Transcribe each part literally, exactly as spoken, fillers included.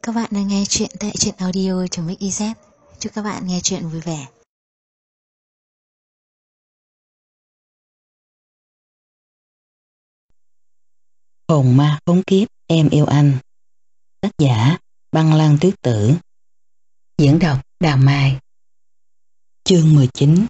Các bạn đang nghe chuyện tại truyện audio.mix.iz. Chúc các bạn nghe chuyện vui vẻ. Hồn ma khốn kiếp em yêu anh. Tác giả Băng Lan Tuyết Tử. Diễn đọc Đào Mai. Chương mười chín.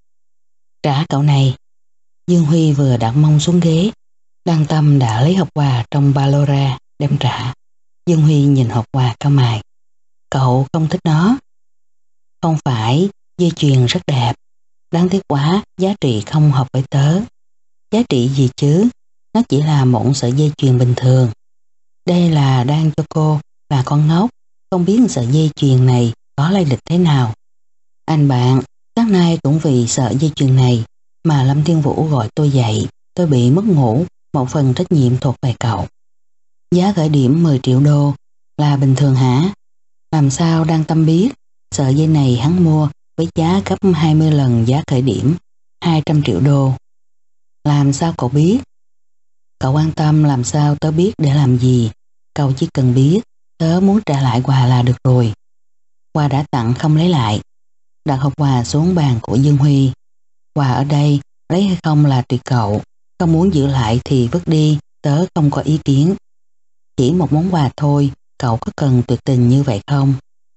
Trả cậu này. Dương Huy vừa đặt mông xuống ghế, Đăng Tâm đã lấy hộp quà trong ba lô ra đem trả. Dương Huy nhìn hộp quà cau mày. Cậu không thích nó. Không phải, dây chuyền rất đẹp, đáng tiếc quá, giá trị không hợp với tớ. Giá trị gì chứ? Nó chỉ là một sợi dây chuyền bình thường. Đây là đang cho cô, là con ngốc, không biết sợi dây chuyền này có lai lịch thế nào. Anh bạn, sáng nay cũng vì sợi dây chuyền này mà Lâm Thiên Vũ gọi tôi dậy, tôi bị mất ngủ, một phần trách nhiệm thuộc về cậu. Giá khởi điểm mười triệu đô là bình thường hả? Làm sao Đăng Tâm biết sợi dây này hắn mua với giá gấp hai mươi lần giá khởi điểm, hai trăm triệu đô. Làm sao cậu biết? Cậu quan tâm làm sao tớ biết để làm gì. Cậu chỉ cần biết tớ muốn trả lại quà là được rồi. Quà đã tặng không lấy lại. Đặt hộp quà xuống bàn của Dương Huy. Quà ở đây lấy hay không là tùy cậu. Không muốn giữ lại thì vứt đi, tớ không có ý kiến. Chỉ một món quà thôi, cậu có cần tuyệt tình như vậy không?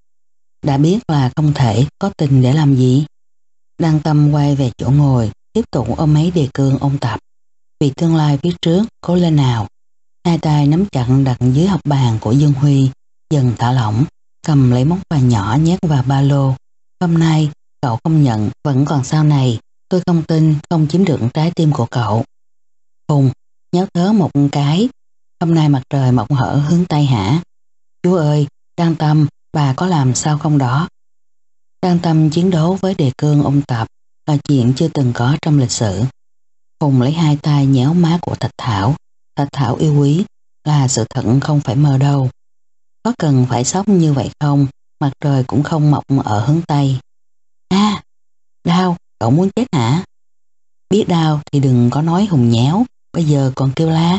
Đã biết là không thể có tình để làm gì. Đăng Tâm quay về chỗ ngồi, tiếp tục ôm mấy đề cương ôn tập. Vì tương lai phía trước, cố lên nào. Hai tay nắm chặt đặt dưới học bàn của Dương Huy, dần thả lỏng, cầm lấy món quà nhỏ nhét vào ba lô. Hôm nay, cậu không nhận, vẫn còn sau này, tôi không tin không chiếm được trái tim của cậu. Hùng, nhéo thớ một cái, hôm nay mặt trời mọc hở hướng Tây hả? Chú ơi, Đăng Tâm, bà có làm sao không đó? Đăng Tâm chiến đấu với đề cương ôn tập là chuyện chưa từng có trong lịch sử. Hùng lấy hai tay nhéo má của Thạch Thảo. Thạch Thảo yêu quý là sự thật không phải mơ đâu. Có cần phải sốc như vậy không? Mặt trời cũng không mọc ở hướng Tây. À, đau, cậu muốn chết hả? Biết đau thì đừng có nói Hùng nhéo, bây giờ còn kêu la.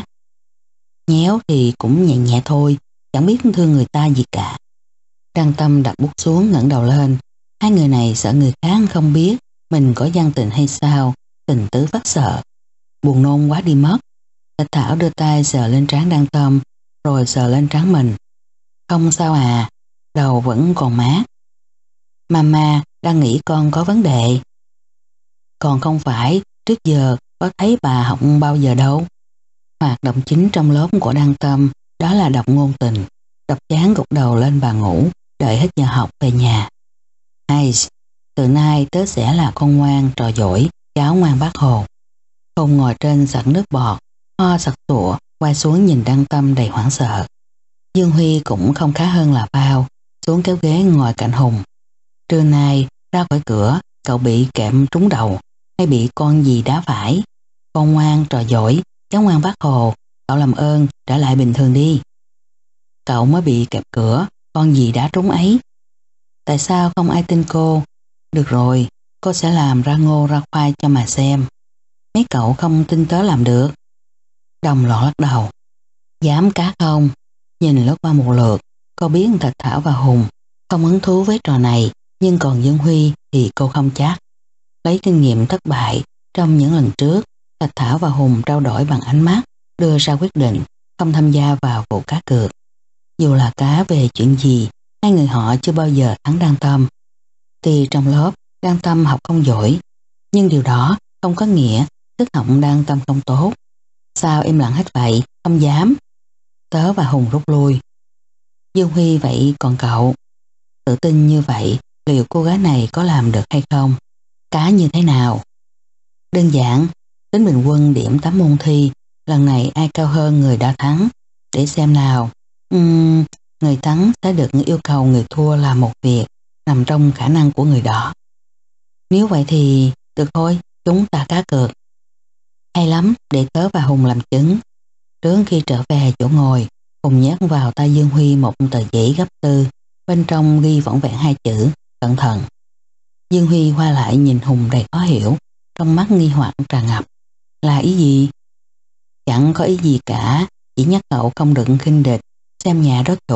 Nhéo thì cũng nhẹ nhẹ thôi, chẳng biết thương người ta gì cả. Đăng Tâm đặt bút xuống ngẩng đầu lên. Hai người này sợ người khác không biết mình có gian tình hay sao, tình tứ phát sợ. Buồn nôn quá đi mất. Thạch Thảo đưa tay sờ lên trán Đăng Tâm, rồi sờ lên trán mình. Không sao à, đầu vẫn còn mát. Mama đang nghĩ con có vấn đề. Còn không phải, trước giờ có thấy bà học bao giờ đâu. Hoạt động chính trong lớp của Đăng Tâm đó là đọc ngôn tình. Đọc chán gục đầu lên bà ngủ, đợi hết giờ học về nhà. Hay, từ nay tớ sẽ là con ngoan trò giỏi, cháu ngoan bác Hồ. Hùng ngồi trên sặc nước bọt, ho sặc sụa, quay xuống nhìn Đăng Tâm đầy hoảng sợ. Dương Huy cũng không khá hơn là bao, xuống kéo ghế ngồi cạnh Hùng. Trưa nay ra khỏi cửa, cậu bị kẹm trúng đầu, hay bị con gì đá phải? Con ngoan trò giỏi, cháu ngoan bác Hồ, cậu làm ơn trở lại bình thường đi. Cậu mới bị kẹp cửa, con gì đã trúng ấy. Tại sao không ai tin cô? Được rồi, cô sẽ làm ra ngô ra khoai cho mà xem. Mấy cậu không tin tớ làm được. Đồng Loan lắc đầu. Dám cá không? Nhìn lướt qua một lượt, cô biết Thạch Thảo và Hùng không hứng thú với trò này, nhưng còn Dương Huy thì cô không chắc. Lấy kinh nghiệm thất bại trong những lần trước, Thạch Thảo và Hùng trao đổi bằng ánh mắt, đưa ra quyết định không tham gia vào vụ cá cược. Dù là cá về chuyện gì, hai người họ chưa bao giờ thắng Đăng Tâm. Tuy trong lớp Đăng Tâm học không giỏi, nhưng điều đó không có nghĩa sức học Đăng Tâm không tốt. Sao im lặng hết vậy, không dám? Tớ và Hùng rút lui. Dương Huy vậy còn cậu? Tự tin như vậy, liệu cô gái này có làm được hay không? Cá như thế nào? Đơn giản, tính bình quân điểm tám môn thi, lần này ai cao hơn người đã thắng, để xem nào. Uhm, người thắng sẽ được yêu cầu người thua làm một việc nằm trong khả năng của người đó. Nếu vậy thì được thôi, chúng ta cá cược. Hay lắm, để tớ và Hùng làm chứng. Trước khi trở về chỗ ngồi, Hùng nhét vào tay Dương Huy một tờ giấy gấp tư, bên trong ghi vỏn vẹn hai chữ cẩn thận. Dương Huy qua lại nhìn Hùng đầy khó hiểu, trong mắt nghi hoặc tràn ngập. Là ý gì? Chẳng có ý gì cả, chỉ nhắc cậu không được khinh địch, xem nhà đối thủ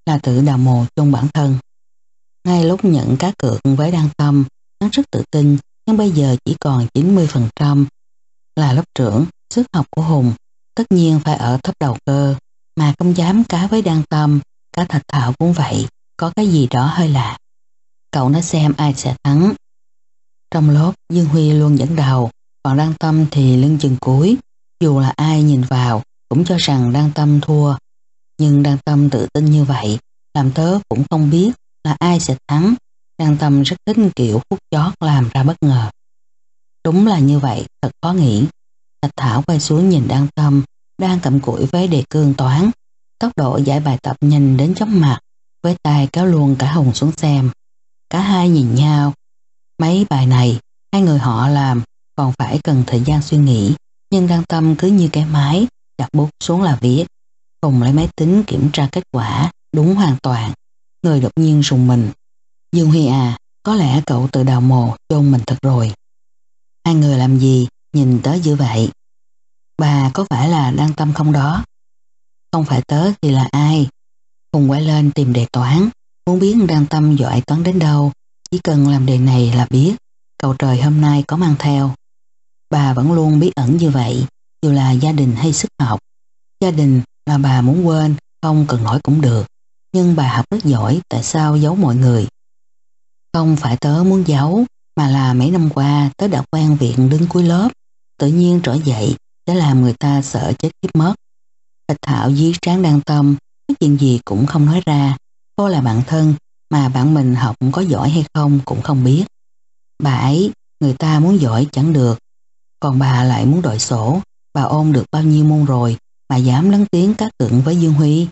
là tự đào mồ chôn bản thân. Ngay lúc nhận cá cược với Đăng Tâm, hắn rất tự tin, nhưng bây giờ chỉ còn chín mươi phần trăm. Là lớp trưởng, sức học của Hùng tất nhiên phải ở top đầu cơ, mà không dám cá với Đăng Tâm. Cả Thạch Thảo cũng vậy, có cái gì đó hơi lạ. Cậu nói xem ai sẽ thắng. Trong lớp, Dương Huy luôn dẫn đầu, còn Đăng Tâm thì lưng chừng cuối. Dù là ai nhìn vào cũng cho rằng Đăng Tâm thua, nhưng Đăng Tâm tự tin như vậy, làm tớ cũng không biết là ai sẽ thắng. Đăng Tâm rất thích kiểu phút chót làm ra bất ngờ. Đúng là như vậy, thật khó nghĩ. Thạch Thảo quay xuống nhìn Đăng Tâm đang cầm cụi với đề cương toán, tốc độ giải bài tập nhanh đến chóng mặt, với tay kéo luôn cả Hùng xuống xem. Cả hai nhìn nhau. Mấy bài này hai người họ làm còn phải cần thời gian suy nghĩ, nhưng Đăng Tâm cứ như cái máy đặt bút xuống là viết. Hùng lấy máy tính kiểm tra kết quả, đúng hoàn toàn. Người đột nhiên rùng mình. Dương Huy à, có lẽ cậu tự đào mồ chôn mình thật rồi. Hai người làm gì nhìn tớ như vậy? Bà có phải là Đăng Tâm không đó? Không phải tớ thì là ai? Hùng quay lên tìm đề toán, muốn biết Đăng Tâm giỏi toán đến đâu, chỉ cần làm đề này là biết. Cậu trời hôm nay có mang theo. Bà vẫn luôn bí ẩn như vậy, dù là gia đình hay sức học. Gia đình là bà muốn quên, không cần nói cũng được. Nhưng bà học rất giỏi, tại sao giấu mọi người? Không phải tớ muốn giấu, mà là mấy năm qua tớ đã quen việc đứng cuối lớp, tự nhiên trỗi dậy sẽ làm người ta sợ chết khiếp mất. Thạch Thảo dí trán Đăng Tâm, cái chuyện gì cũng không nói ra. Cô là bạn thân, mà bạn mình học có giỏi hay không cũng không biết. Bà ấy, người ta muốn giỏi chẳng được, còn bà lại muốn đội sổ. Bà ôn được bao nhiêu môn rồi mà dám lấn tiếng cá cược với Dương Huy?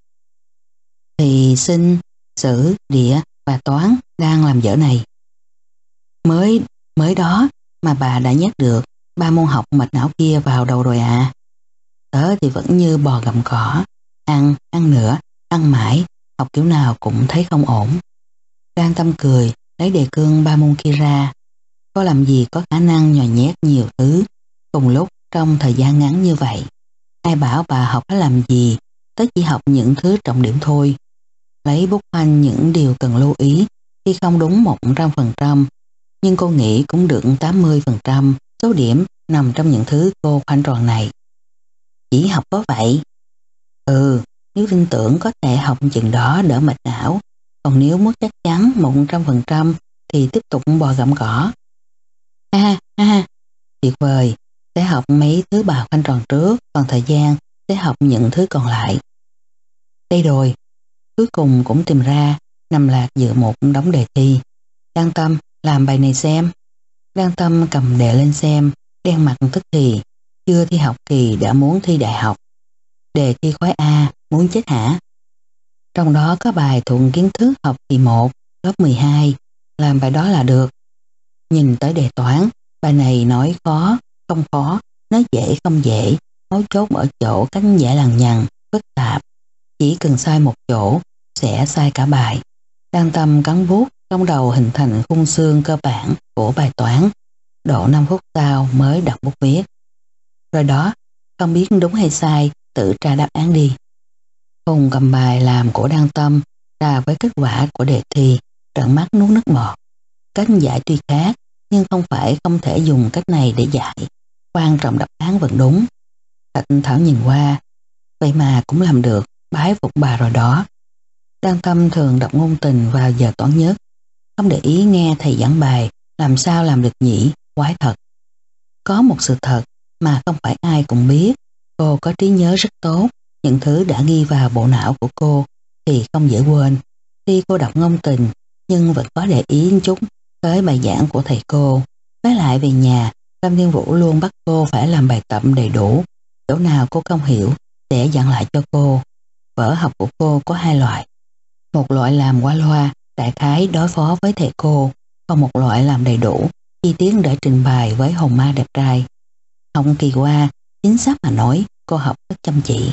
Thì sinh, sử, địa và toán đang làm dở này. Mới, mới đó mà bà đã nhắc được ba môn học mệt não kia vào đầu rồi à. Tớ thì vẫn như bò gặm cỏ, ăn, ăn nữa, ăn mãi, học kiểu nào cũng thấy không ổn. Đăng Tâm cười, lấy đề cương ba môn kia ra. Có làm gì có khả năng nhồi nhét nhiều thứ cùng lúc trong thời gian ngắn như vậy. Ai bảo bà học phải làm gì, tớ chỉ học những thứ trọng điểm thôi. Lấy bút phanh những điều cần lưu ý, khi không đúng một trăm phần trăm, nhưng cô nghĩ cũng được tám mươi phần trăm số điểm nằm trong những thứ cô khoanh tròn này. Chỉ học có vậy. Ừ, nếu tin tưởng có thể học chừng đó đỡ mệt não, còn nếu muốn chắc chắn một trăm phần trăm thì tiếp tục bò gặm cỏ. Ha ha ha, tuyệt vời, sẽ học mấy thứ bà khoanh tròn trước, còn thời gian sẽ học những thứ còn lại. Đây rồi, cuối cùng cũng tìm ra, nằm lạc giữa một đống đề thi. Đăng Tâm, làm bài này xem. Đăng Tâm cầm đề lên xem, đen mặt tức thì, chưa thi học kỳ đã muốn thi đại học. Đề thi khối A, muốn chết hả? Trong đó có bài thuận kiến thức học kỳ một, lớp mười hai, làm bài đó là được. Nhìn tới đề toán, bài này nói khó, không khó, nói dễ không dễ, mấu chốt ở chỗ cách giải lằng nhằng, phức tạp. Chỉ cần sai một chỗ, sẽ sai cả bài. Đăng Tâm cắn bút, trong đầu hình thành khung xương cơ bản của bài toán. Độ năm phút sau mới đặt bút viết. Rồi đó, không biết đúng hay sai, tự tra đáp án đi. Hùng cầm bài làm của Đăng Tâm, ra với kết quả của đề thi, trợn mắt nuốt nước bọt. Cách giải tuy khác, nhưng không phải không thể dùng cách này để giải. Quan trọng đáp án vẫn đúng. Thạch Thảo nhìn qua, vậy mà cũng làm được, bái phục bà rồi đó. Đăng Tâm thường đọc ngôn tình vào giờ toán nhất, không để ý nghe thầy giảng bài, làm sao làm được nhỉ, quái thật. Có một sự thật mà không phải ai cũng biết, cô có trí nhớ rất tốt, những thứ đã ghi vào bộ não của cô thì không dễ quên. Khi cô đọc ngôn tình, nhưng vẫn có để ý một chút tới bài giảng của thầy cô. Với lại về nhà, Lâm Thiên Vũ luôn bắt cô phải làm bài tập đầy đủ, chỗ nào cô không hiểu sẽ dặn lại cho cô. Vở học của cô có hai loại, một loại làm qua loa, đại khái đối phó với thầy cô, còn một loại làm đầy đủ, chi tiết để trình bày với hồn ma đẹp trai. Học kỳ qua, chính xác mà nói, cô học rất chăm chỉ.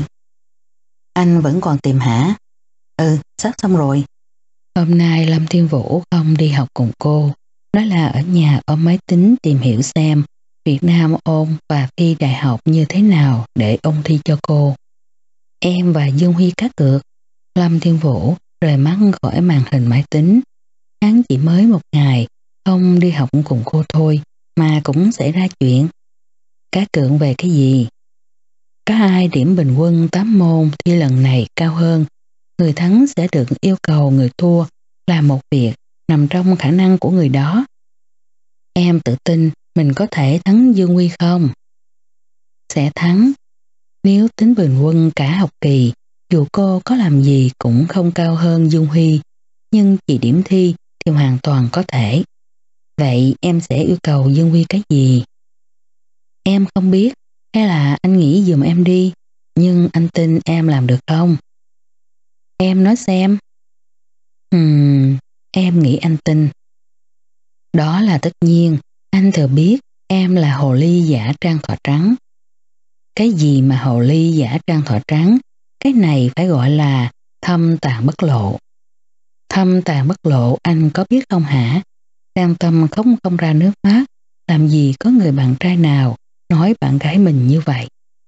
Anh vẫn còn tìm hả? Ừ, sắp xong rồi. Hôm nay Lâm Thiên Vũ không đi học cùng cô, nói là ở nhà ôm máy tính tìm hiểu xem Việt Nam ôn và thi đại học như thế nào để ôn thi cho cô. Em và Dương Huy cá cược. Lâm Thiên Vũ rời mắt khỏi màn hình máy tính. Hắn chỉ mới một ngày không đi học cùng cô thôi mà cũng xảy ra chuyện. Cá cược về cái gì? Có ai điểm bình quân tám môn thi lần này cao hơn, người thắng sẽ được yêu cầu người thua làm một việc nằm trong khả năng của người đó. Em tự tin mình có thể thắng Dương Huy không? Sẽ thắng. Nếu tính bình quân cả học kỳ, dù cô có làm gì cũng không cao hơn Dương Huy, nhưng chỉ điểm thi thì hoàn toàn có thể. Vậy em sẽ yêu cầu Dương Huy cái gì? Em không biết, hay là anh nghĩ giùm em đi, nhưng anh tin em làm được không? Em nói xem. Ừm, em nghĩ anh tin. Đó là tất nhiên, anh thừa biết em là hồ ly giả trang thỏ trắng. Cái gì mà hồ ly giả trang thỏ trắng, cái này phải gọi là thâm tàng bất lộ. Thâm tàng bất lộ anh có biết không hả? Đang Tâm khóc không ra nước mắt, làm gì có người bạn trai nào nói bạn gái mình như vậy.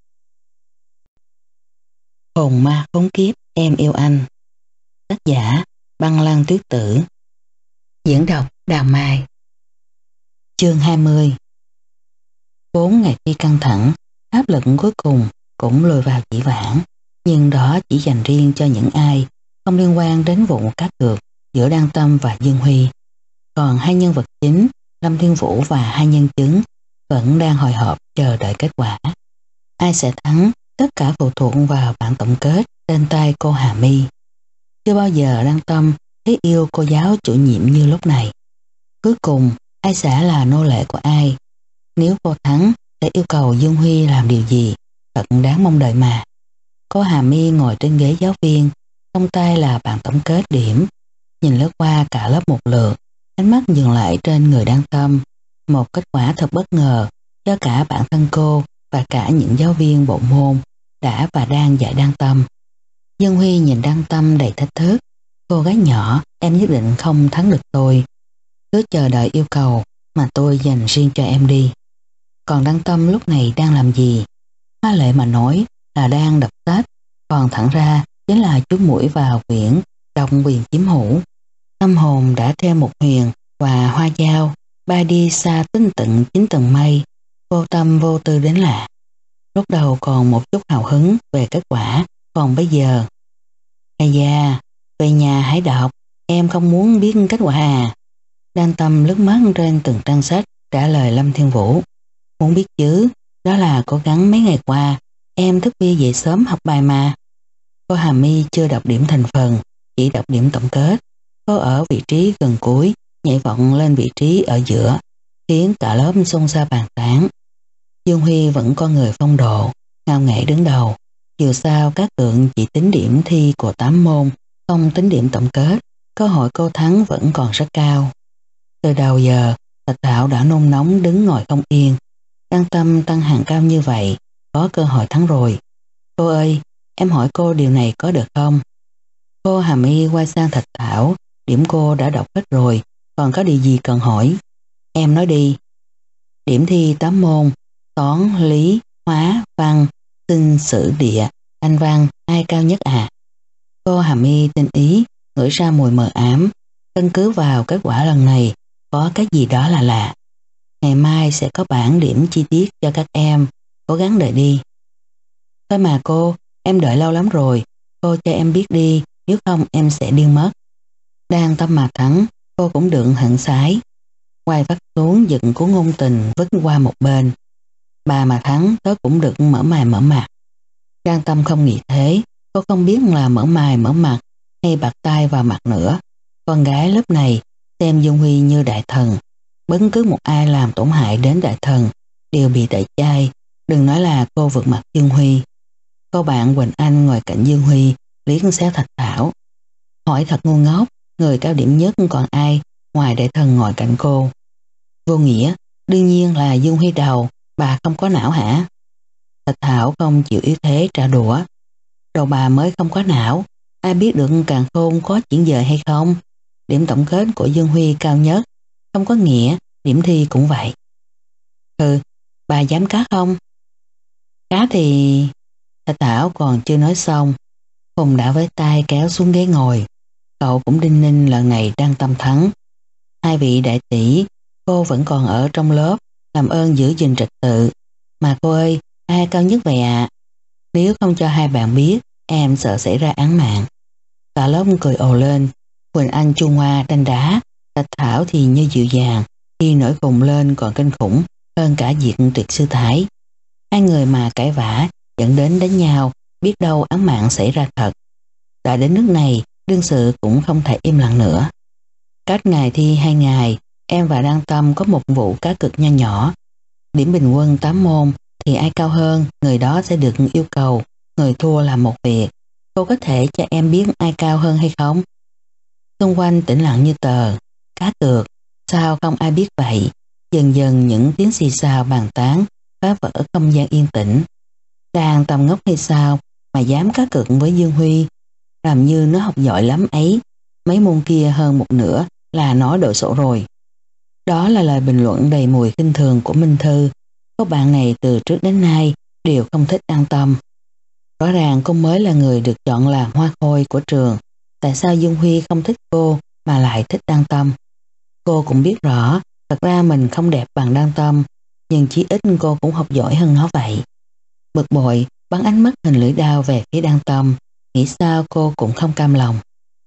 Hồn ma khốn kiếp em yêu anh. Tác giả Băng Lan Tuyết Tử. Diễn đọc Đào Mai. Chương hai mươi. Bốn ngày thi căng thẳng, áp lực cuối cùng cũng lùi vào dĩ vãng, nhưng đó chỉ dành riêng cho những ai không liên quan đến vụ cá cược giữa Đan Tâm và Dương Huy. Còn hai nhân vật chính, Lâm Thiên Vũ và hai nhân chứng, vẫn đang hồi hộp chờ đợi kết quả. Ai sẽ thắng, tất cả phụ thuộc vào bản tổng kết trên tay cô Hà My. Chưa bao giờ Đan Tâm thấy yêu cô giáo chủ nhiệm như lúc này. Cuối cùng, ai sẽ là nô lệ của ai? Nếu cô thắng, sẽ yêu cầu Dương Huy làm điều gì? Thật đáng mong đợi mà. Cô Hà My ngồi trên ghế giáo viên, trong tay là bản tổng kết điểm, nhìn lướt qua cả lớp một lượt, ánh mắt dừng lại trên người Đan Tâm. Một kết quả thật bất ngờ cho cả bản thân cô và cả những giáo viên bộ môn đã và đang dạy Đan Tâm. Dương Huy nhìn Đan Tâm đầy thách thức. Cô gái nhỏ, em nhất định không thắng được tôi. Cứ chờ đợi yêu cầu mà tôi dành riêng cho em đi. Còn Đan Tâm lúc này đang làm gì? Hoa lệ mà nói là đang đọc sách, còn thẳng ra chính là chú mũi vào quyển đọc quyền chiếm hữu. Tâm hồn đã theo một huyền và hoa dao, bay đi xa tinh tận chín tầng mây, vô tâm vô tư đến lạ. Lúc đầu còn một chút hào hứng về kết quả, còn bây giờ, ây da, về nhà hãy đọc, em không muốn biết kết quả à? Đan Tâm lướt mắt trên từng trang sách trả lời Lâm Thiên Vũ. Muốn biết chứ, đó là cố gắng mấy ngày qua, em thức khuya dậy sớm học bài mà. Cô Hà My chưa đọc điểm thành phần, chỉ đọc điểm tổng kết. Cô ở vị trí gần cuối, nhảy vọt lên vị trí ở giữa, khiến cả lớp xôn xao bàn tán. Dương Huy vẫn con người phong độ, ngạo nghễ đứng đầu. Dù sao các tượng chỉ tính điểm thi của tám môn, không tính điểm tổng kết, cơ hội cô thắng vẫn còn rất cao. Từ đầu giờ, Thạch Thảo đã nôn nóng đứng ngồi không yên. Đan Tâm tăng hạng cao như vậy, có cơ hội thắng rồi. Cô ơi, em hỏi cô điều này có được không? Cô Hà My quay sang Thạch Thảo, điểm cô đã đọc hết rồi, còn có điều gì cần hỏi? Em nói đi. Điểm thi tám môn, toán, lý, hóa, văn, sinh, sử, địa, anh văn, ai cao nhất à? Cô Hà My tinh ý, ngửi ra mùi mờ ám, căn cứ vào kết quả lần này, có cái gì đó là lạ. Ngày mai sẽ có bảng điểm chi tiết cho các em, cố gắng đợi đi. Thôi mà cô, em đợi lâu lắm rồi, cô cho em biết đi, nếu không em sẽ điên mất. Đang Tâm mà thắng, cô cũng đừng hận sái. Quay vắt xuống giận của ngôn tình vứt qua một bên. Bà mà thắng tớ cũng được mở mày mở mặt. Đang Tâm không nghĩ thế, cô không biết là mở mày mở mặt hay bạc tay vào mặt nữa. Con gái lớp này xem Dương Huy như đại thần. Bất cứ một ai làm tổn hại đến đại thần đều bị tẩy chay, đừng nói là cô vượt mặt Dương Huy. Cô bạn Quỳnh Anh ngồi cạnh Dương Huy liếc xéo Thạch Thảo. Hỏi thật ngu ngốc, người cao điểm nhất còn ai ngoài đại thần ngồi cạnh cô? Vô nghĩa, đương nhiên là Dương Huy đầu, bà không có não hả? Thạch Thảo không chịu yếu thế trả đũa. Đầu bà mới không có não, ai biết được càng khôn có chuyển dời hay không? Điểm tổng kết của Dương Huy cao nhất, không có nghĩa điểm thi cũng vậy. Ừ, bà dám cá không? Cá thì... Thạch Thảo còn chưa nói xong, Hùng đã với tay kéo xuống ghế ngồi. cậu cũng đinh ninh lần này đang tâm thắng. Hai vị đại tỷ, cô vẫn còn ở trong lớp, làm ơn giữ gìn trật tự. Mà cô ơi, ai cao nhất vậy ạ? À? Nếu không cho hai bạn biết, em sợ xảy ra án mạng. Cả lớp cười ồ lên. Quỳnh Anh Trung Hoa đanh đá, Thạch Thảo thì như dịu dàng, khi nổi khùng lên còn kinh khủng hơn cả việc Tuyệt Sư Thái. Hai người mà cãi vã dẫn đến đánh nhau, biết đâu án mạng xảy ra thật. Đã đến nước này, đương sự cũng không thể im lặng nữa. Cách ngày thi hai ngày, em và Đăng Tâm có một vụ cá cược nho nhỏ. Điểm bình quân tám môn thì ai cao hơn, người đó sẽ được yêu cầu, người thua làm một việc. Cô có thể cho em biết ai cao hơn hay không? Xung quanh tĩnh lặng như tờ. Cá cược, sao không ai biết vậy? Dần dần những tiếng xì xào bàn tán phá vỡ không gian yên tĩnh. Đàn Tâm ngốc hay sao mà dám cá cược với Dương Huy? Làm như nó học giỏi lắm ấy. Mấy môn kia hơn một nửa là nó đội sổ rồi. Đó là lời bình luận đầy mùi khinh thường của Minh Thư. Các bạn này từ trước đến nay đều không thích Đăng Tâm. Rõ ràng cô mới là người được chọn làm hoa khôi của trường. Tại sao Dương Huy không thích cô mà lại thích Đăng Tâm? Cô cũng biết rõ, thật ra mình không đẹp bằng Đăng Tâm, nhưng chí ít cô cũng học giỏi hơn nó vậy. Bực bội, bắn ánh mắt hình lưỡi đao về phía Đăng Tâm, nghĩ sao cô cũng không cam lòng.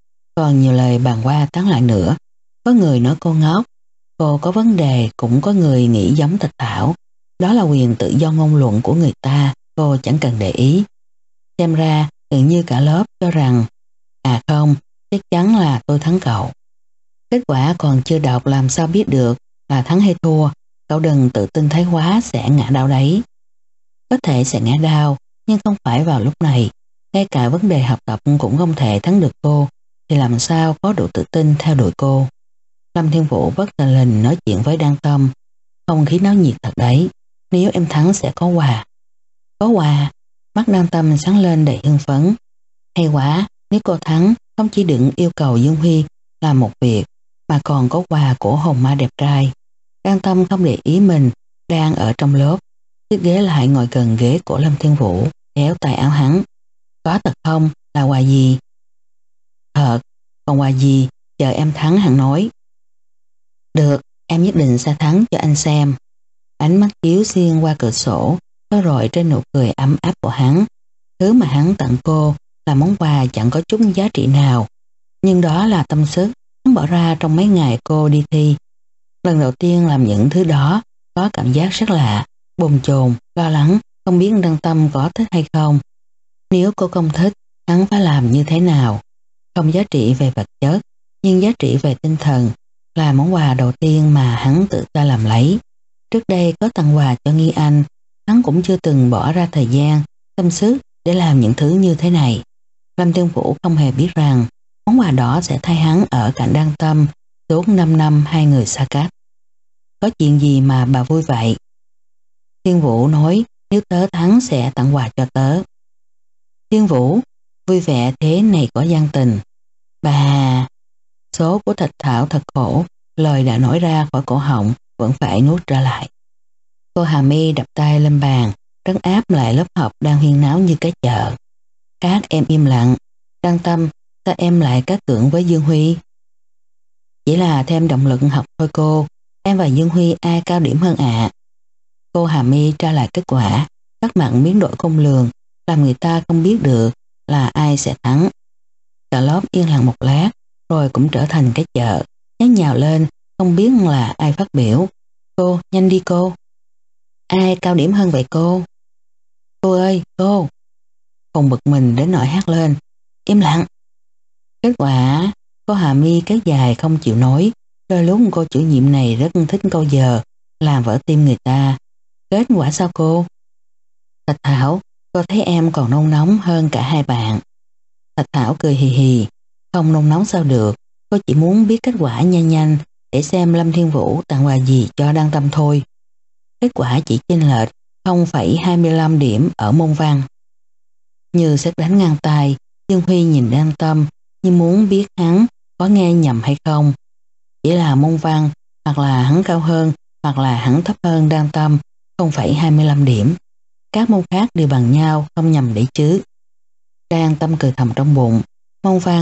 Còn nhiều lời bàn qua tán lại nữa. Có người nói cô ngốc, cô có vấn đề, cũng có người nghĩ giống Thạch Thảo. Đó là quyền tự do ngôn luận của người ta, cô chẳng cần để ý. Xem ra, gần như cả lớp cho rằng, à không, chắc chắn là tôi thắng cậu. Kết quả còn chưa đọc làm sao biết được là thắng hay thua, cậu đừng tự tin thái quá sẽ ngã đau đấy. Có thể sẽ ngã đau, nhưng không phải vào lúc này. Ngay cả vấn đề học tập cũng không thể thắng được cô, thì làm sao có đủ tự tin theo đuổi cô. Lâm Thiên Vũ bất tình lình nói chuyện với Đăng Tâm. Không khí náo nhiệt thật đấy, nếu em thắng sẽ có quà. Có quà? Mắt Đăng Tâm sáng lên đầy hưng phấn. Hay quá, nếu cô thắng, không chỉ đừng yêu cầu Dương Huy làm một việc, mà còn có quà của hồn ma đẹp trai. Đăng Tâm không để ý mình đang ở trong lớp, chiếc ghế lại ngồi gần ghế của Lâm Thiên Vũ, kéo tay áo hắn. Có thật không? Là quà gì? Thật, còn quà gì? Chờ em thắng hắn nói. Được, em nhất định sẽ thắng cho anh xem. Ánh mắt chiếu xuyên qua cửa sổ, nó rọi trên nụ cười ấm áp của hắn. Thứ mà hắn tặng cô là món quà chẳng có chút giá trị nào, nhưng đó là tâm sức hắn bỏ ra trong mấy ngày cô đi thi. Lần đầu tiên làm những thứ đó có cảm giác rất lạ, bồn chồn, lo lắng, không biết Đăng Tâm có thích hay không. Nếu cô không thích, hắn phải làm như thế nào? Không giá trị về vật chất, nhưng giá trị về tinh thần, là món quà đầu tiên mà hắn tự ta làm lấy. Trước đây có tặng quà cho Nghi Anh, hắn cũng chưa từng bỏ ra thời gian, tâm sức để làm những thứ như thế này. Lâm Thiên Vũ không hề biết rằng món quà đó sẽ thay hắn ở cạnh Đăng Tâm suốt năm năm hai người xa cách. Có chuyện gì mà bà vui vậy? Thiên Vũ nói nếu tớ thắng sẽ tặng quà cho tớ. Thiên Vũ, vui vẻ thế này có gian tình. Bà... Số của Thạch Thảo thật khổ, lời đã nói ra khỏi cổ họng vẫn phải nuốt trở lại. Cô Hà My đập tay lên bàn, trấn áp lại lớp học đang huyên náo như cái chợ. Các em im lặng. Đăng Tâm, sao em lại cá cược với Dương Huy? Chỉ là thêm động lực học thôi cô. Em và Dương Huy ai cao điểm hơn ạ? Cô Hà My tra lại kết quả, các mặt biến đổi khôn lường, làm người ta không biết được là ai sẽ thắng. Cả lớp yên lặng một lát, rồi cũng trở thành cái chợ, nháo nhào lên, không biết là ai phát biểu. Cô, nhanh đi cô. Ai cao điểm hơn vậy cô? Cô ơi, cô. Hùng bực mình đến nỗi hát lên. Im lặng. Kết quả, cô Hà My kéo dài không chịu nói. Đôi lúc cô chủ nhiệm này rất thích câu giờ, làm vỡ tim người ta. Kết quả sao cô? Thạch Thảo, cô thấy em còn nôn nóng hơn cả hai bạn. Thạch Thảo cười hì hì. Không nôn nóng sao được, cô chỉ muốn biết kết quả nhanh nhanh để xem Lâm Thiên Vũ tặng quà gì cho Đăng Tâm thôi. Kết quả chỉ chênh lệch không phẩy hai mươi lăm điểm ở môn văn. Như sét đánh ngang tay, Dương Huy nhìn Đăng Tâm như muốn biết hắn có nghe nhầm hay không. Chỉ là môn văn, hoặc là hắn cao hơn, hoặc là hắn thấp hơn Đăng Tâm không phẩy hai mươi lăm điểm. Các môn khác đều bằng nhau, không nhầm đấy chứ. Đăng Tâm cười thầm trong bụng. Môn văn,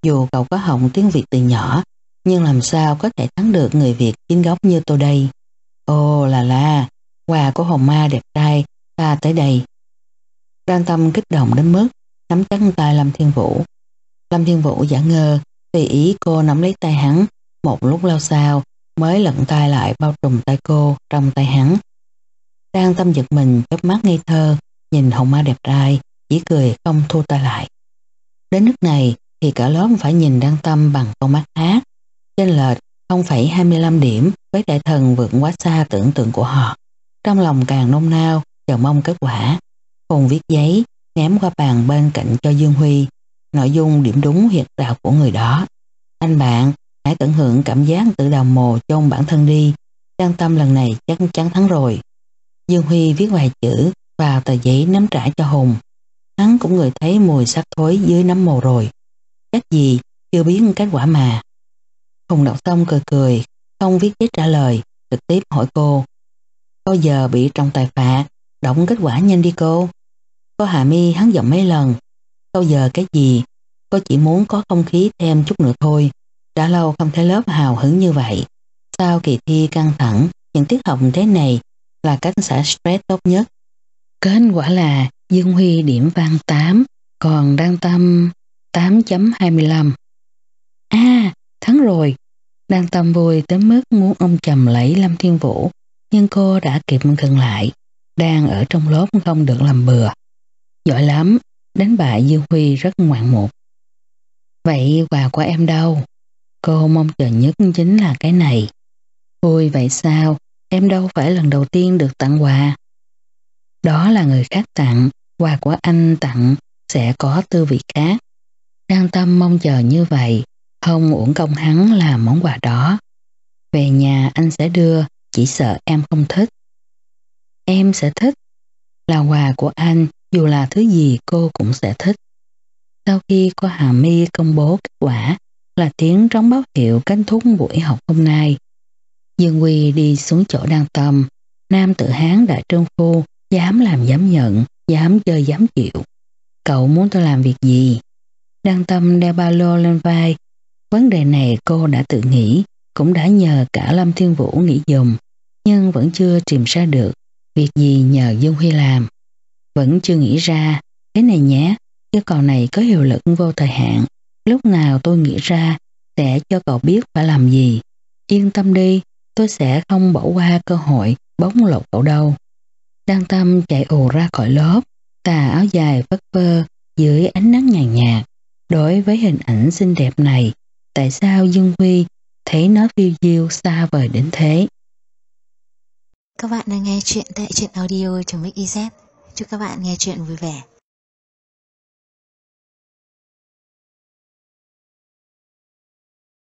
dù cậu có học tiếng Việt từ nhỏ, nhưng làm sao có thể thắng được người Việt chính gốc như tôi đây. Ô là la, quà của hồn ma đẹp trai, ta tới đây. Đan Tâm kích động đến mức nắm chắc tay Lâm Thiên Vũ. Lâm Thiên Vũ giả ngơ, tùy ý cô nắm lấy tay hắn, một lúc lâu sau mới lận tay lại bao trùm tay cô trong tay hắn. Đan Tâm giật mình, chớp mắt ngây thơ, nhìn hồn ma đẹp trai, chỉ cười không thu tay lại. Đến nước này thì cả lớp phải nhìn Đan Tâm bằng con mắt khác. Chênh lệch không phẩy hai mươi lăm điểm với đại thần vượt quá xa tưởng tượng của họ. Trong lòng càng nôn nao, chờ mong kết quả. Hùng viết giấy, ném qua bàn bên cạnh cho Dương Huy. Nội dung điểm đúng huyệt đạo của người đó. Anh bạn, hãy tận hưởng cảm giác tự đào mồ chôn bản thân đi. Đan Tâm lần này chắc chắn thắng rồi. Dương Huy viết vài chữ vào tờ giấy nắm trả cho Hùng. Hắn cũng ngửi thấy mùi xác thối dưới nấm mồ rồi. Chắc gì, chưa biết kết quả mà. Hùng đọc xong cười cười, không viết giấy trả lời, trực tiếp hỏi cô. Bao giờ bị trọng tài phạt, đọc kết quả nhanh đi cô. Cô hạ mi hắn giọng mấy lần. Bao giờ cái gì, cô chỉ muốn có không khí thêm chút nữa thôi. Đã lâu không thấy lớp hào hứng như vậy. Sau kỳ thi căng thẳng, những tiết học thế này là cách xả stress tốt nhất. Kết quả là Dương Huy điểm văn tám, còn Đan Tâm tám chấm hai mươi lăm. À, thắng rồi. Đan Tâm vui tới mức muốn ôm chầm lấy Lâm Thiên Vũ, nhưng cô đã kịp khựng lại, đang ở trong lớp không được làm bừa. Giỏi lắm, đánh bại Dương Huy rất ngoạn mục. Vậy quà của em đâu? Cô mong chờ nhất chính là cái này. Ôi vậy sao, em đâu phải lần đầu tiên được tặng quà. Đó là người khác tặng, quà của anh tặng sẽ có tư vị khác. Đan Tâm mong chờ như vậy, không uổng công hắn làm món quà đó. Về nhà anh sẽ đưa, chỉ sợ em không thích. Em sẽ thích. Là quà của anh, dù là thứ gì cô cũng sẽ thích. Sau khi cô Hà My công bố kết quả là tiếng trống báo hiệu kết thúc buổi học hôm nay. Dương Huy đi xuống chỗ Đan Tâm. Nam tự Hán đại trương phu, dám làm dám nhận, dám chơi dám chịu. Cậu muốn tôi làm việc gì? Đan Tâm đeo ba lô lên vai. Vấn đề này cô đã tự nghĩ, cũng đã nhờ cả Lâm Thiên Vũ nghĩ dùm, nhưng vẫn chưa tìm ra được việc gì nhờ Dương Huy làm. Vẫn chưa nghĩ ra. Cái này nhé, yêu cầu này có hiệu lực vô thời hạn. Lúc nào tôi nghĩ ra sẽ cho cậu biết phải làm gì. Yên tâm đi, tôi sẽ không bỏ qua cơ hội bóc lột cậu đâu. Đan Tâm chạy ù ra khỏi lớp, tà áo dài phất phơ dưới ánh nắng nhàn nhạt. Đối với hình ảnh xinh đẹp này, tại sao Dương Huy thấy nó phiêu diêu xa vời đến thế? Các bạn đang nghe chuyện tại truyện audio.mixyz. Chúc các bạn nghe chuyện vui vẻ.